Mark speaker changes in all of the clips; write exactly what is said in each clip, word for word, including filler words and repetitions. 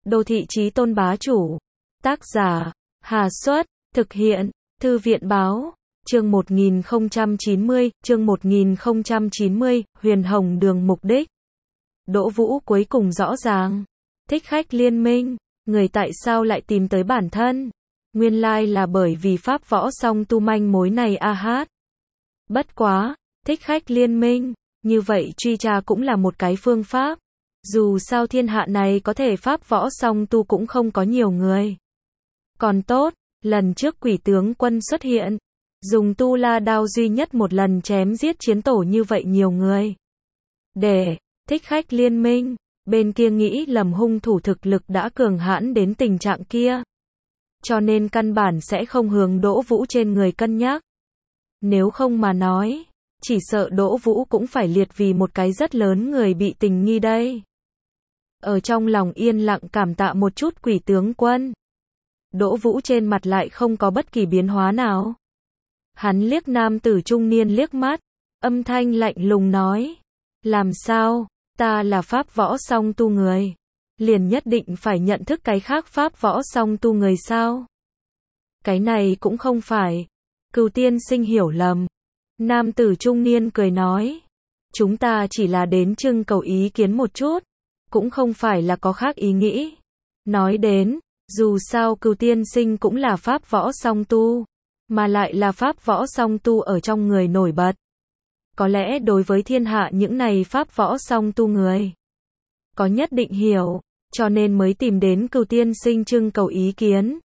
Speaker 1: Đô thị chí tôn bá chủ. Tác giả, Hà Xuất, thực hiện, Thư viện báo, chương một nghìn không trăm chín mươi, chương một nghìn không trăm chín mươi, Huyền Hồng Đường mục đích. Đỗ Vũ cuối cùng rõ ràng. Thích khách liên minh, người tại sao lại tìm tới bản thân? Nguyên lai là bởi vì pháp võ song tu manh mối này a hát. Bất quá, thích khách liên minh, như vậy truy tra cũng là một cái phương pháp. Dù sao thiên hạ này có thể pháp võ song tu cũng không có nhiều người. Còn tốt, lần trước quỷ tướng quân xuất hiện, dùng tu la đao duy nhất một lần chém giết chiến tổ như vậy nhiều người. Để, thích khách liên minh, bên kia nghĩ lầm hung thủ thực lực đã cường hãn đến tình trạng kia. Cho nên căn bản sẽ không hướng Đỗ Vũ trên người cân nhắc. Nếu không mà nói, chỉ sợ Đỗ Vũ cũng phải liệt vì một cái rất lớn người bị tình nghi đây. Ở trong lòng yên lặng cảm tạ một chút quỷ tướng quân. Đỗ Vũ trên mặt lại không có bất kỳ biến hóa nào. Hắn liếc nam tử trung niên liếc mắt, âm thanh lạnh lùng nói. Làm sao, ta là pháp võ song tu người. Liền nhất định phải nhận thức cái khác pháp võ song tu người sao? Cái này cũng không phải. Cửu tiên sinh hiểu lầm. Nam tử trung niên cười nói. Chúng ta chỉ là đến trưng cầu ý kiến một chút. Cũng không phải là có khác ý nghĩ. Nói đến, dù sao cửu tiên sinh cũng là pháp võ song tu. Mà lại là pháp võ song tu ở trong người nổi bật. Có lẽ đối với thiên hạ những này pháp võ song tu người. Có nhất định hiểu. Cho nên mới tìm đến cửu tiên sinh trưng cầu ý kiến.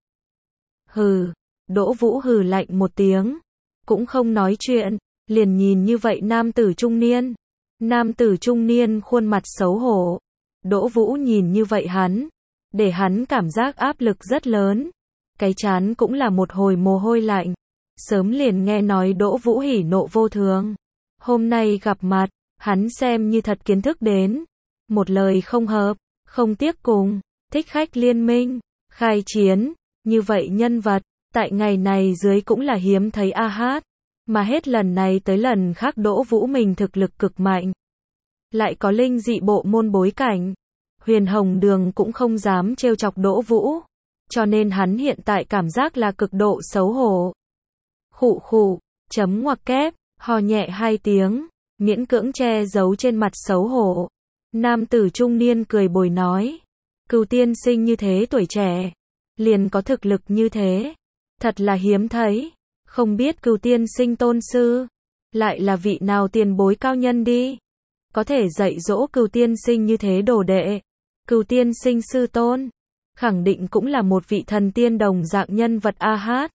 Speaker 1: Hừ, Đỗ Vũ hừ lạnh một tiếng. Cũng không nói chuyện, liền nhìn như vậy nam tử trung niên. Nam tử trung niên khuôn mặt xấu hổ. Đỗ Vũ nhìn như vậy hắn, để hắn cảm giác áp lực rất lớn. Cái trán cũng là một hồi mồ hôi lạnh. Sớm liền nghe nói Đỗ Vũ hỉ nộ vô thường. Hôm nay gặp mặt, hắn xem như thật kiến thức đến. Một lời không hợp, không tiếc cùng, thích khách liên minh, khai chiến, như vậy nhân vật, tại ngày này dưới cũng là hiếm thấy a hát. Mà hết lần này tới lần khác Đỗ Vũ mình thực lực cực mạnh. Lại có linh dị bộ môn bối cảnh. Huyền Hồng Đường cũng không dám trêu chọc Đỗ Vũ. Cho nên hắn hiện tại cảm giác là cực độ xấu hổ. Khụ khụ, chấm ngoặc kép, hò nhẹ hai tiếng, miễn cưỡng che giấu trên mặt xấu hổ. Nam tử trung niên cười bồi nói. Cửu tiên sinh như thế tuổi trẻ. Liền có thực lực như thế. Thật là hiếm thấy. Không biết cửu tiên sinh tôn sư. Lại là vị nào tiền bối cao nhân đi. Có thể dạy dỗ cửu tiên sinh như thế đồ đệ. Cửu tiên sinh sư tôn. Khẳng định cũng là một vị thần tiên đồng dạng nhân vật a hát.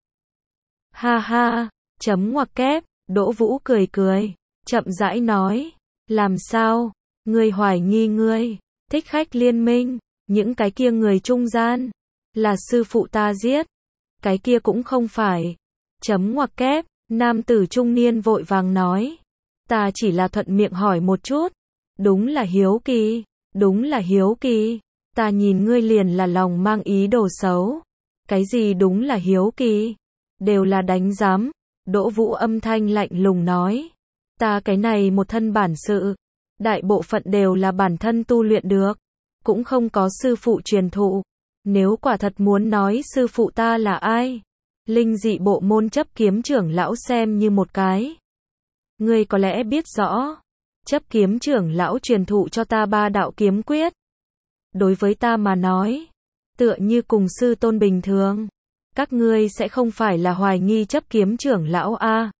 Speaker 1: Ha ha, chấm ngoặc kép, Đỗ Vũ cười cười. Chậm rãi nói. Làm sao? Ngươi hoài nghi ngươi, thích khách liên minh, những cái kia người trung gian, là sư phụ ta giết. Cái kia cũng không phải. Chấm ngoặc kép, nam tử trung niên vội vàng nói. Ta chỉ là thuận miệng hỏi một chút. Đúng là hiếu kỳ, đúng là hiếu kỳ. Ta nhìn ngươi liền là lòng mang ý đồ xấu. Cái gì đúng là hiếu kỳ? Đều là đánh giám. Đỗ Vũ âm thanh lạnh lùng nói. Ta cái này một thân bản sự. Đại bộ phận đều là bản thân tu luyện được. Cũng không có sư phụ truyền thụ. Nếu quả thật muốn nói sư phụ ta là ai? Linh dị bộ môn chấp kiếm trưởng lão xem như một cái. Ngươi có lẽ biết rõ. Chấp kiếm trưởng lão truyền thụ cho ta ba đạo kiếm quyết. Đối với ta mà nói. Tựa như cùng sư tôn bình thường. Các ngươi sẽ không phải là hoài nghi chấp kiếm trưởng lão a?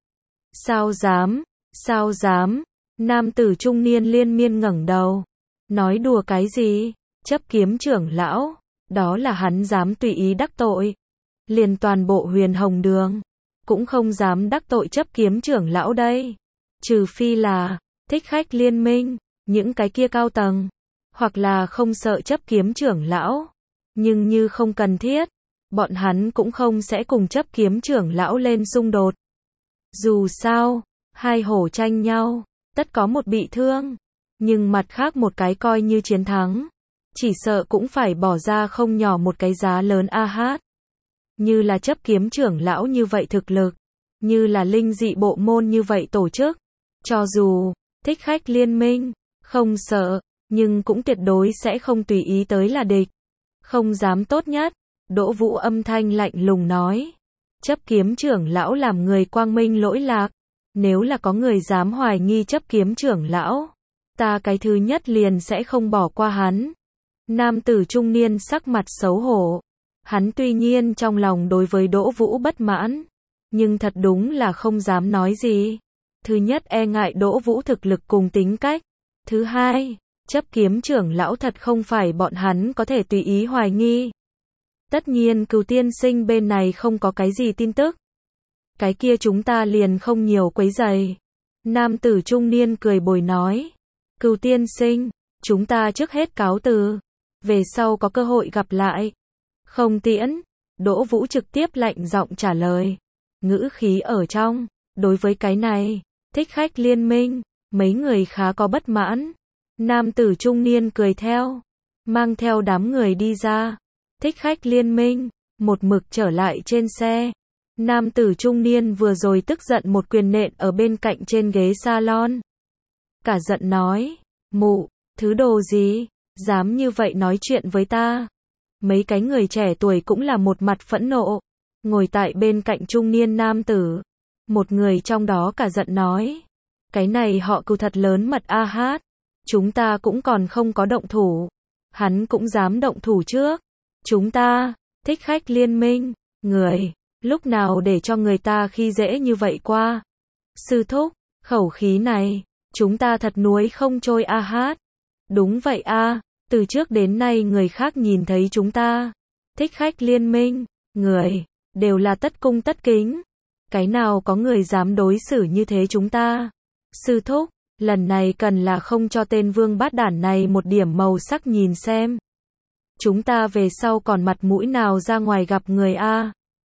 Speaker 1: Sao dám? Sao dám? Nam tử trung niên liên miên ngẩng đầu. Nói đùa cái gì? Chấp kiếm trưởng lão. Đó là hắn dám tùy ý đắc tội. Liền toàn bộ Huyền Hồng Đường. Cũng không dám đắc tội chấp kiếm trưởng lão đây. Trừ phi là, thích khách liên minh, những cái kia cao tầng. Hoặc là không sợ chấp kiếm trưởng lão. Nhưng như không cần thiết. Bọn hắn cũng không sẽ cùng chấp kiếm trưởng lão lên xung đột. Dù sao, hai hổ tranh nhau. Tất có một bị thương, nhưng mặt khác một cái coi như chiến thắng, chỉ sợ cũng phải bỏ ra không nhỏ một cái giá lớn a hát. Như là chấp kiếm trưởng lão như vậy thực lực, như là linh dị bộ môn như vậy tổ chức, cho dù thích khách liên minh, không sợ, nhưng cũng tuyệt đối sẽ không tùy ý tới là địch. Không dám tốt nhất. Đỗ Vũ âm thanh lạnh lùng nói. Chấp kiếm trưởng lão làm người quang minh lỗi lạc. Nếu là có người dám hoài nghi chấp kiếm trưởng lão, ta cái thứ nhất liền sẽ không bỏ qua hắn. Nam tử trung niên sắc mặt xấu hổ. Hắn tuy nhiên trong lòng đối với Đỗ Vũ bất mãn, nhưng thật đúng là không dám nói gì. Thứ nhất e ngại Đỗ Vũ thực lực cùng tính cách. Thứ hai, chấp kiếm trưởng lão thật không phải bọn hắn có thể tùy ý hoài nghi. Tất nhiên Cửu tiên sinh bên này không có cái gì tin tức. Cái kia chúng ta liền không nhiều quấy rầy. Nam tử trung niên cười bồi nói. Cửu tiên sinh, chúng ta trước hết cáo từ. Về sau có cơ hội gặp lại. Không tiễn. Đỗ Vũ trực tiếp lạnh giọng trả lời. Ngữ khí ở trong. Đối với cái này, thích khách liên minh, mấy người khá có bất mãn. Nam tử trung niên cười theo. Mang theo đám người đi ra. Thích khách liên minh, một mực trở lại trên xe. Nam tử trung niên vừa rồi tức giận một quyền nện ở bên cạnh trên ghế salon. Cả giận nói, mụ, thứ đồ gì, dám như vậy nói chuyện với ta. Mấy cái người trẻ tuổi cũng là một mặt phẫn nộ. Ngồi tại bên cạnh trung niên nam tử. Một người trong đó cả giận nói. Cái này họ Cửu thật lớn mật a hát. Chúng ta cũng còn không có động thủ. Hắn cũng dám động thủ trước. Chúng ta, thích khách liên minh, người, lúc nào để cho người ta khi dễ như vậy qua. Sư thúc, khẩu khí này, chúng ta thật nuối không trôi a hát. Đúng vậy a, từ trước đến nay người khác nhìn thấy chúng ta, thích khách liên minh, người, đều là tất cung tất kính. Cái nào có người dám đối xử như thế chúng ta. Sư thúc, lần này cần là không cho tên vương bát đản này một điểm màu sắc nhìn xem. Chúng ta về sau còn mặt mũi nào ra ngoài gặp người a?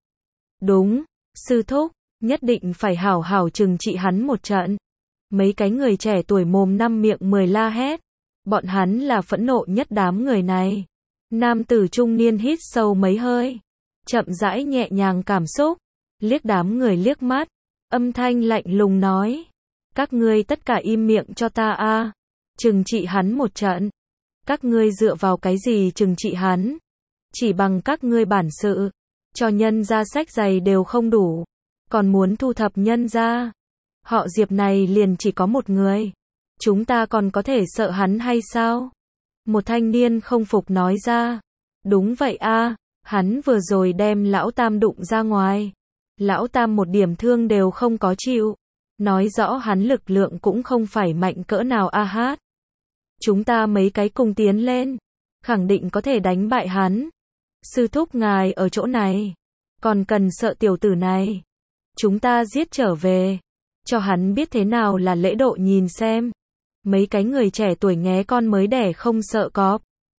Speaker 1: Đúng, sư thúc, nhất định phải hảo hảo trừng trị hắn một trận. Mấy cái người trẻ tuổi mồm năm miệng mười la hét. Bọn hắn là phẫn nộ nhất đám người này. Nam tử trung niên hít sâu mấy hơi. Chậm rãi nhẹ nhàng cảm xúc. Liếc đám người liếc mắt. Âm thanh lạnh lùng nói. Các ngươi tất cả im miệng cho ta a. Trừng trị hắn một trận. Các ngươi dựa vào cái gì trừng trị hắn? Chỉ bằng các ngươi bản sự. Cho nhân ra sách giày đều không đủ. Còn muốn thu thập nhân ra. Họ Diệp này liền chỉ có một người. Chúng ta còn có thể sợ hắn hay sao? Một thanh niên không phục nói ra. Đúng vậy a, hắn vừa rồi đem lão tam đụng ra ngoài. Lão tam một điểm thương đều không có chịu. Nói rõ hắn lực lượng cũng không phải mạnh cỡ nào a hát. Chúng ta mấy cái cùng tiến lên. Khẳng định có thể đánh bại hắn. Sư thúc ngài ở chỗ này. Còn cần sợ tiểu tử này. Chúng ta giết trở về. Cho hắn biết thế nào là lễ độ nhìn xem. Mấy cái người trẻ tuổi nghé con mới đẻ không sợ cọp.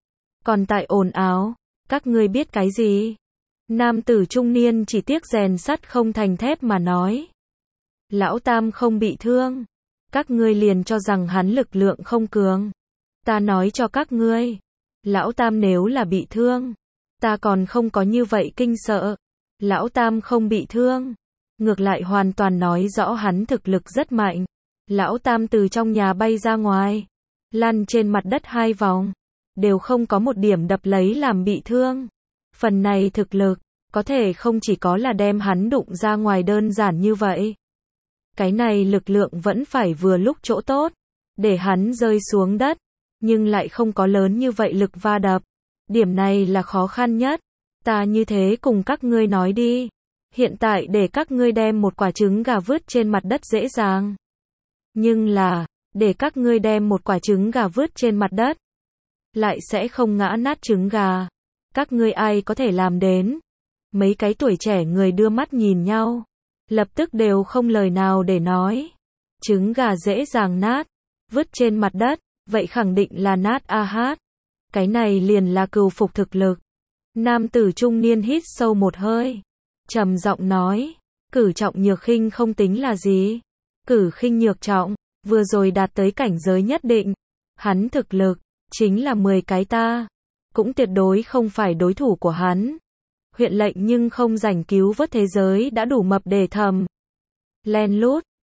Speaker 1: Còn tại ồn ào. Các ngươi biết cái gì? Nam tử trung niên chỉ tiếc rèn sắt không thành thép mà nói. Lão tam không bị thương. Các ngươi liền cho rằng hắn lực lượng không cường. Ta nói cho các ngươi. Lão tam nếu là bị thương. Ta còn không có như vậy kinh sợ. Lão tam không bị thương. Ngược lại hoàn toàn nói rõ hắn thực lực rất mạnh. Lão tam từ trong nhà bay ra ngoài. Lăn trên mặt đất hai vòng. Đều không có một điểm đập lấy làm bị thương. Phần này thực lực. Có thể không chỉ có là đem hắn đụng ra ngoài đơn giản như vậy. Cái này lực lượng vẫn phải vừa lúc chỗ tốt. Để hắn rơi xuống đất. Nhưng lại không có lớn như vậy lực va đập. Điểm này là khó khăn nhất. Ta như thế cùng các ngươi nói đi. Hiện tại để các ngươi đem một quả trứng gà vứt trên mặt đất dễ dàng. Nhưng là, để các ngươi đem một quả trứng gà vứt trên mặt đất. Lại sẽ không ngã nát trứng gà. Các ngươi ai có thể làm đến. Mấy cái tuổi trẻ người đưa mắt nhìn nhau. Lập tức đều không lời nào để nói. Trứng gà dễ dàng nát. Vứt trên mặt đất. Vậy khẳng định là nát a hát. Cái này liền là cừu phục thực lực. Nam tử trung niên hít sâu một hơi. Trầm giọng nói. Cử trọng nhược khinh không tính là gì. Cử khinh nhược trọng. Vừa rồi đạt tới cảnh giới nhất định. Hắn thực lực. Chính là mười cái ta. Cũng tuyệt đối không phải đối thủ của hắn. Huyện lệnh nhưng không giành cứu vớt thế giới đã đủ mập để thầm. Len lút.